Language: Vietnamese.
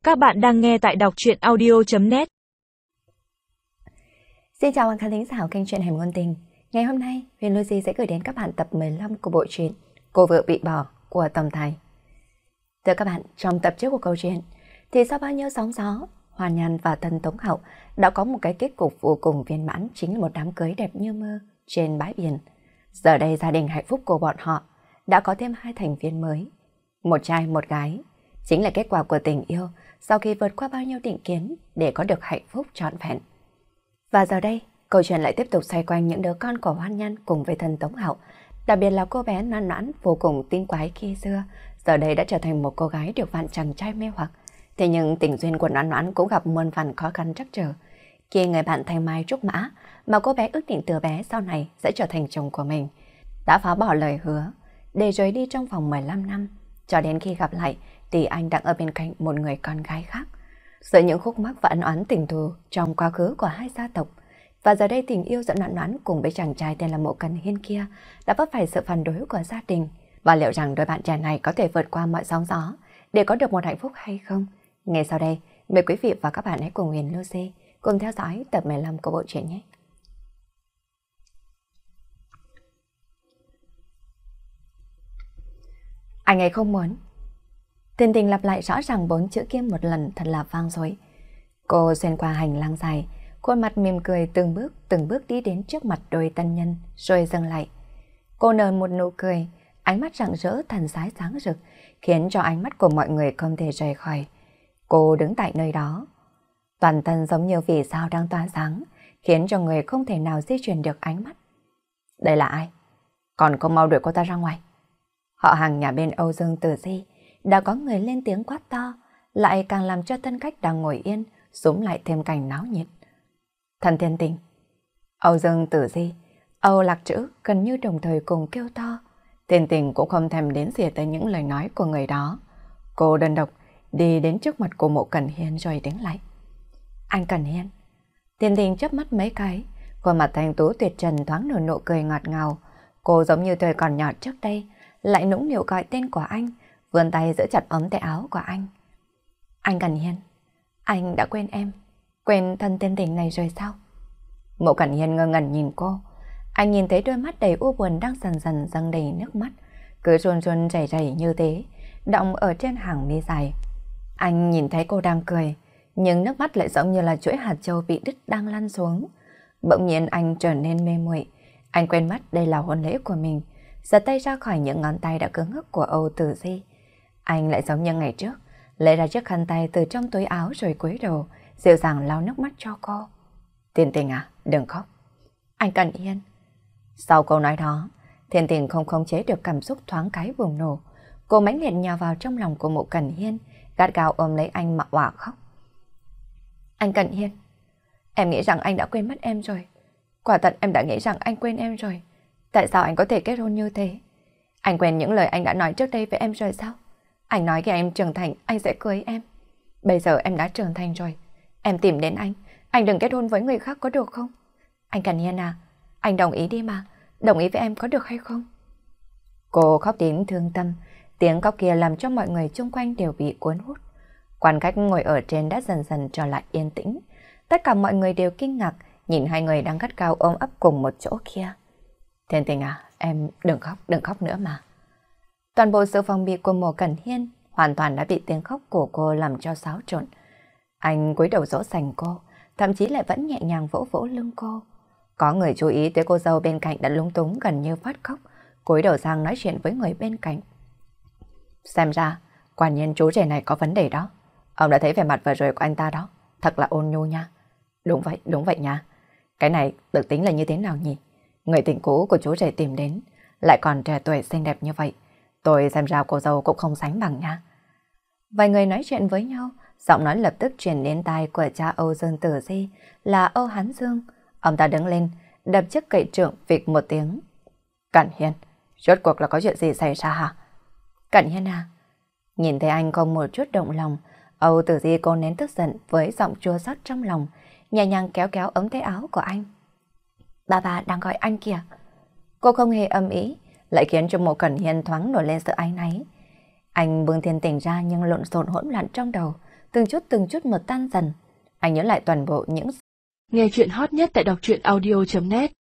Các bạn đang nghe tại đọc truyện audio.net. Xin chào các khán giả kênh truyện Hẻm Ngôn Tình. Ngày hôm nay, Huyền Lucy sẽ gửi đến các bạn tập 15 của bộ truyện Cô Vợ Bị Bỏ của Tổng Tài. Thưa các bạn, trong tập trước của câu chuyện, thì sau bao nhiêu sóng gió, Hoàn Nhan và Tân Tống Hậu đã có một cái kết cục vô cùng viên mãn, chính là một đám cưới đẹp như mơ trên bãi biển. Giờ đây gia đình hạnh phúc của bọn họ đã có thêm 2 thành viên mới, một trai một gái. Chính là kết quả của tình yêu sau khi vượt qua bao nhiêu định kiến để có được hạnh phúc trọn vẹn. Và giờ đây, câu chuyện lại tiếp tục xoay quanh những đứa con của Hoan Nhan cùng với Tân Tống Hậu, đặc biệt là cô bé Noãn Noãn vô cùng tinh quái khi xưa, giờ đây đã trở thành một cô gái được vạn chàng trai mê hoặc. Thế nhưng tình duyên của Noãn Noãn cũng gặp muôn vàn khó khăn trắc trở. Khi người bạn thanh mai trúc mã mà cô bé ước định từ bé sau này sẽ trở thành chồng của mình, đã phá bỏ lời hứa để rời đi trong vòng 15 năm, cho đến khi gặp lại thì anh đang ở bên cạnh một người con gái khác. Giữa những khúc mắc và ân oán tình thù trong quá khứ của hai gia tộc, và giờ đây tình yêu giữa Noãn Noãn cùng với chàng trai tên là Mộ Cần Hiên kia đã vấp phải sự phản đối của gia đình. Và liệu rằng đôi bạn trẻ này có thể vượt qua mọi sóng gió để có được một hạnh phúc hay không? Ngay sau đây, mời quý vị và các bạn hãy cùng Huyền Lucy cùng theo dõi tập 15 của bộ truyện nhé. Anh ấy không muốn. Tình Tình lặp lại rõ ràng 4 chữ kia một lần thật là vang dội. Cô xuyên qua hành lang dài, khuôn mặt mỉm cười từng bước đi đến trước mặt đôi tân nhân rồi dừng lại. Cô nở một nụ cười, ánh mắt rạng rỡ thần sái sáng rực, khiến cho ánh mắt của mọi người không thể rời khỏi. Cô đứng tại nơi đó, toàn thân giống như vì sao đang tỏa sáng, khiến cho người không thể nào di chuyển được ánh mắt. Đây là ai? Còn không mau đuổi cô ta ra ngoài. Họ hàng nhà bên Âu Dương Tử Di đã có người lên tiếng quát to, lại càng làm cho Tân Cách đang ngồi yên xúm lại thêm cảnh náo nhiệt. Thần Thiên Tình, Âu Dương Tử Di, Âu Lạc Trữ gần như đồng thời cùng kêu to. Thiên Tình cũng không thèm đến xỉa tới những lời nói của người đó. Cô đơn độc đi đến trước mặt của Mộ Cẩn Hiên rồi đứng lại. Anh Cẩn Hiên. Thiên Tình chớp mắt mấy cái, khuôn mặt thanh tú tuyệt trần thoáng nở nụ cười ngọt ngào. Cô giống như thời còn nhỏ trước đây, lại nũng nịu gọi tên của anh, vươn tay giữ chặt ống tay áo của anh. Anh Cẩn Hiên, anh đã quên em, quên thân Thiên Tình này rồi sao? Mộ Cẩn Hiên ngơ ngẩn nhìn cô. Anh nhìn thấy đôi mắt đầy u buồn đang dần dần dâng đầy nước mắt, cứ run run rẩy rẩy như thế, đọng ở trên hàng mi dài. Anh nhìn thấy cô đang cười, nhưng nước mắt lại giống như là chuỗi hạt châu bị đứt đang lăn xuống. Bỗng nhiên anh trở nên mê muội. Anh quên mất đây là hôn lễ của mình, giật tay ra khỏi những ngón tay đã cứng ngắc của Âu Tử Di. Anh lại giống như ngày trước, lấy ra chiếc khăn tay từ trong túi áo rồi cúi đầu, dịu dàng lau nước mắt cho cô. Thiên Tình à, đừng khóc. Anh Cẩn Hiên. Sau câu nói đó, Thiên Tình không khống chế được cảm xúc thoáng cái bùng nổ. Cô mãnh liệt nhào vào trong lòng của Mộ Cẩn Hiên, gắt gao ôm lấy anh mà òa khóc. Anh Cẩn Hiên, em nghĩ rằng anh đã quên mất em rồi. Quả thật em đã nghĩ rằng anh quên em rồi. Tại sao anh có thể kết hôn như thế? Anh quên những lời anh đã nói trước đây với em rồi sao? Anh nói khi em trưởng thành anh sẽ cưới em. Bây giờ em đã trưởng thành rồi. Em tìm đến anh đừng kết hôn với người khác có được không? Anh Cẩn Hiên à, anh đồng ý đi mà, đồng ý với em có được hay không? Cô khóc đến thương tâm, tiếng khóc kia làm cho mọi người xung quanh đều bị cuốn hút. Quan khách ngồi ở trên đã dần dần trở lại yên tĩnh. Tất cả mọi người đều kinh ngạc nhìn hai người đang gắt gao ôm ấp cùng một chỗ kia. Thiên Tình à, em đừng khóc nữa mà. Toàn bộ sự phòng bị của Mộ Cẩn Hiên hoàn toàn đã bị tiếng khóc của cô làm cho xáo trộn. Anh cúi đầu dỗ dành cô, thậm chí lại vẫn nhẹ nhàng vỗ vỗ lưng cô. Có người chú ý tới cô dâu bên cạnh đã lúng túng gần như phát khóc, cúi đầu sang nói chuyện với người bên cạnh. Xem ra, quả nhiên chú rể này có vấn đề đó. Ông đã thấy vẻ mặt vừa rồi của anh ta đó, thật là ôn nhu nha. Đúng vậy nha. Cái này được tính là như thế nào nhỉ? Người tình cũ của chú rể tìm đến, lại còn trẻ tuổi xinh đẹp như vậy. Tôi xem ra cô dâu cũng không sánh bằng nha. Vài người nói chuyện với nhau, giọng nói lập tức truyền đến tai của cha Âu Dương Tử Di là Âu Hán Dương. Ông ta đứng lên, đập chiếc kệ trượng vịch một tiếng. Cẩn Hiên, rốt cuộc là có chuyện gì xảy ra hả? Cẩn Hiên à? Nhìn thấy anh không một chút động lòng, Âu Tử Di cô nén tức giận với giọng chua xót trong lòng, nhẹ nhàng kéo kéo ống tay áo của anh. Bà đang gọi anh kìa. Cô không hề âm ý, lại khiến cho Mộ Cẩn Hiên thoáng nổi lên sự áy náy. Anh bưng Thiên Tình ra nhưng lộn xộn hỗn loạn trong đầu, từng chút một tan dần. Anh nhớ lại toàn bộ những... Nghe chuyện hot nhất tại đọc truyện audio.net